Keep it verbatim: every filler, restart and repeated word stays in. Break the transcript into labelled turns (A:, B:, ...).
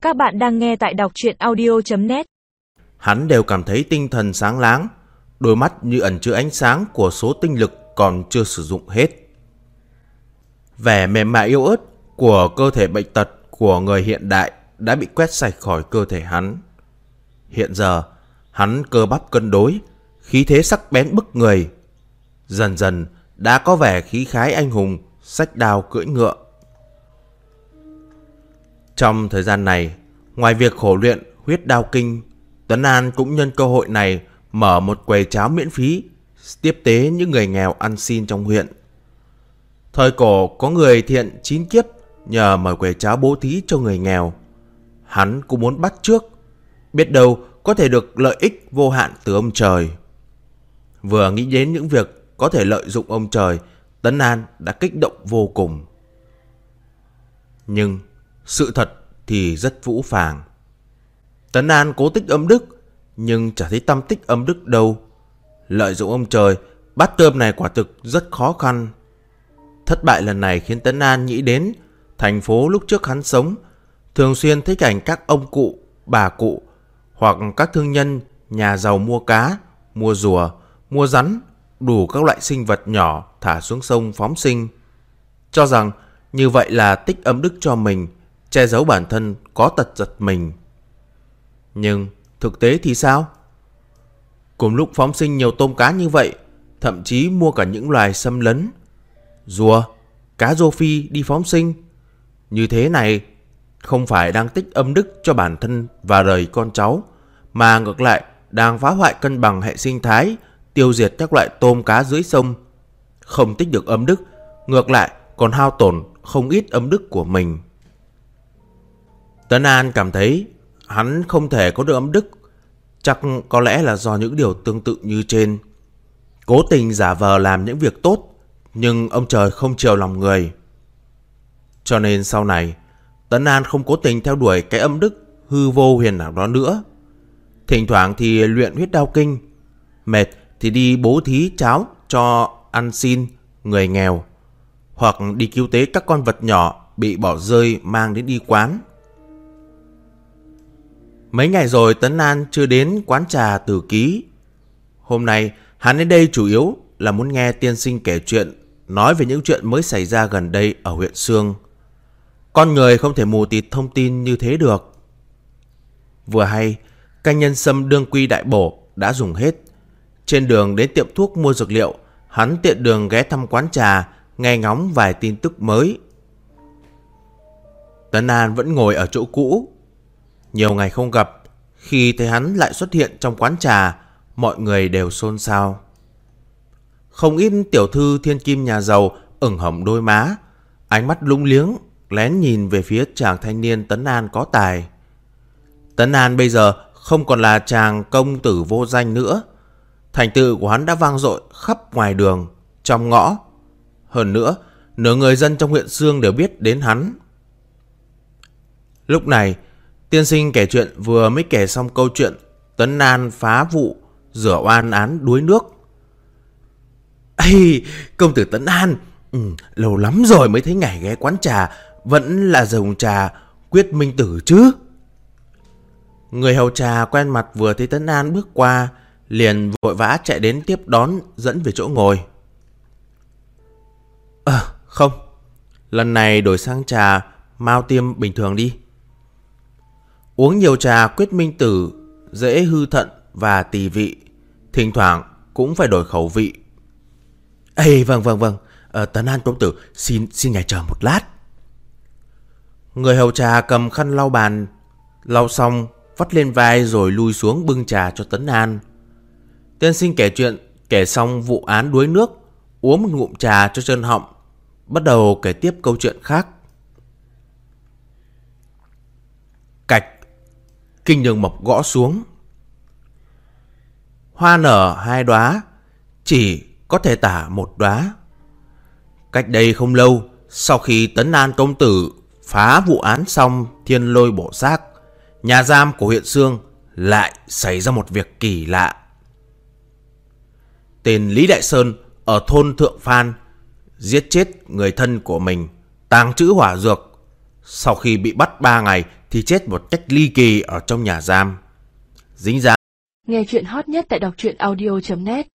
A: Các bạn đang nghe tại đọc truyện audio chấm net.
B: Hắn đều cảm thấy tinh thần sáng láng, đôi mắt như ẩn chứa ánh sáng của số tinh lực còn chưa sử dụng hết. Vẻ mềm mại yếu ớt của cơ thể bệnh tật của người hiện đại đã bị quét sạch khỏi cơ thể hắn. Hiện giờ, hắn cơ bắp cân đối, khí thế sắc bén bức người. Dần dần đã có vẻ khí khái anh hùng, xách đao cưỡi ngựa. Trong thời gian này, ngoài việc khổ luyện huyết đao kinh, Tuấn An cũng nhân cơ hội này mở một quầy cháo miễn phí, tiếp tế những người nghèo ăn xin trong huyện. Thời cổ có người thiện chín kiếp nhờ mở quầy cháo bố thí cho người nghèo. Hắn cũng muốn bắt chước, biết đâu có thể được lợi ích vô hạn từ ông trời. Vừa nghĩ đến những việc có thể lợi dụng ông trời, Tuấn An đã kích động vô cùng. Nhưng sự thật thì rất phũ phàng. Tuấn An cố tích âm đức, nhưng chả thấy tăm tích âm đức đâu. Lợi dụng ông trời, bát cơm này quả thực rất khó khăn. Thất bại lần này khiến Tuấn An nghĩ đến thành phố lúc trước hắn sống, thường xuyên thấy cảnh các ông cụ, bà cụ hoặc các thương nhân, nhà giàu mua cá, mua rùa, mua rắn, đủ các loại sinh vật nhỏ thả xuống sông phóng sinh, cho rằng như vậy là tích âm đức cho mình, che giấu bản thân có tật giật mình. Nhưng thực tế thì sao? Cùng lúc phóng sinh nhiều tôm cá như vậy, thậm chí mua cả những loài xâm lấn, rùa, cá rô phi đi phóng sinh, như thế này không phải đang tích âm đức cho bản thân và đời con cháu, mà ngược lại đang phá hoại cân bằng hệ sinh thái, tiêu diệt các loại tôm cá dưới sông. Không tích được âm đức, ngược lại còn hao tổn không ít âm đức của mình. Tuấn An cảm thấy hắn không thể có được âm đức, chắc có lẽ là do những điều tương tự như trên. Cố tình giả vờ làm những việc tốt, nhưng ông trời không chiều lòng người. Cho nên sau này, Tuấn An không cố tình theo đuổi cái âm đức hư vô huyền ảo đó nữa. Thỉnh thoảng thì luyện huyết đao kinh, mệt thì đi bố thí cháo cho ăn xin người nghèo, hoặc đi cứu tế các con vật nhỏ bị bỏ rơi mang đến đi quán. Mấy ngày rồi Tuấn An chưa đến quán trà Tử Ký. Hôm nay hắn đến đây chủ yếu là muốn nghe tiên sinh kể chuyện, nói về những chuyện mới xảy ra gần đây ở huyện Xương. Con người không thể mù tịt thông tin như thế được. Vừa hay, canh nhân sâm đương quy đại bổ đã dùng hết. Trên đường đến tiệm thuốc mua dược liệu, hắn tiện đường ghé thăm quán trà, nghe ngóng vài tin tức mới. Tuấn An vẫn ngồi ở chỗ cũ. Nhiều ngày không gặp, khi thấy hắn lại xuất hiện trong quán trà, mọi người đều xôn xao. Không ít tiểu thư thiên kim nhà giàu ửng hồng đôi má, ánh mắt lúng liếng lén nhìn về phía chàng thanh niên Tuấn An có tài. Tuấn An bây giờ không còn là chàng công tử vô danh nữa. Thành tựu của hắn đã vang dội khắp ngoài đường, trong ngõ. Hơn nữa, nửa người dân trong huyện Xương đều biết đến hắn. Lúc này, tiên sinh kể chuyện vừa mới kể xong câu chuyện Tuấn An phá vụ rửa oan án đuối nước. Ây, công tử Tuấn An, ừ, lâu lắm rồi mới thấy ngài ghé quán trà, vẫn là dòng trà Quyết Minh Tử chứ? Người hầu trà quen mặt vừa thấy Tuấn An bước qua, liền vội vã chạy đến tiếp đón, dẫn về chỗ ngồi. Ờ, à, không, lần này đổi sang trà Mao Tiêm bình thường đi. Uống nhiều trà Quyết Minh Tử dễ hư thận và tỳ vị, thỉnh thoảng cũng phải đổi khẩu vị. Ê, vâng vâng vâng, à, Tuấn An công tử, xin xin ngài chờ một lát. Người hầu trà cầm khăn lau bàn, lau xong vắt lên vai rồi lui xuống bưng trà cho Tuấn An. Tiên sinh kể chuyện kể xong vụ án đuối nước, uống một ngụm trà cho trơn họng, bắt đầu kể tiếp câu chuyện khác. Cạch, kinh nhường mộc gõ xuống. Hoa nở hai đóa, chỉ có thể tả một đóa. Cách đây không lâu, sau khi Tuấn An công tử phá vụ án xong thiên lôi bổ xác, nhà giam của huyện Xương lại xảy ra một việc kỳ lạ. Tên Lý Đại Sơn ở thôn Thượng Phan giết chết người thân của mình, tàng trữ hỏa dược. Sau khi bị bắt ba ngày thì thì chết một cách ly kỳ ở trong nhà giam. Dính dáng.
A: Nghe chuyện hot nhất tại đọc truyện audio chấm net.